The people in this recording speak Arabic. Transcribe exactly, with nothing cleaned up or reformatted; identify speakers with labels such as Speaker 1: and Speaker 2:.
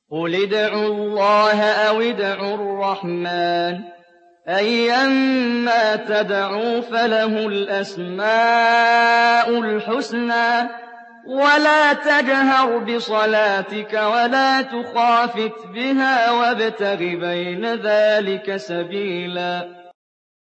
Speaker 1: قُلِ ادْعُوا اللَّهَ أَوِ ادْعُوا الرَّحْمَٰنَ أَيًّا مَّا تَدْعُوا فَلَهُ الْأَسْمَاءُ الْحُسْنَىٰ وَلَا تَجْهَرْ بِصَلَاتِكَ وَلَا تُخَافِتْ بِهَا وَابْتَغِ بَيْنَ ذَٰلِكَ سَبِيلًا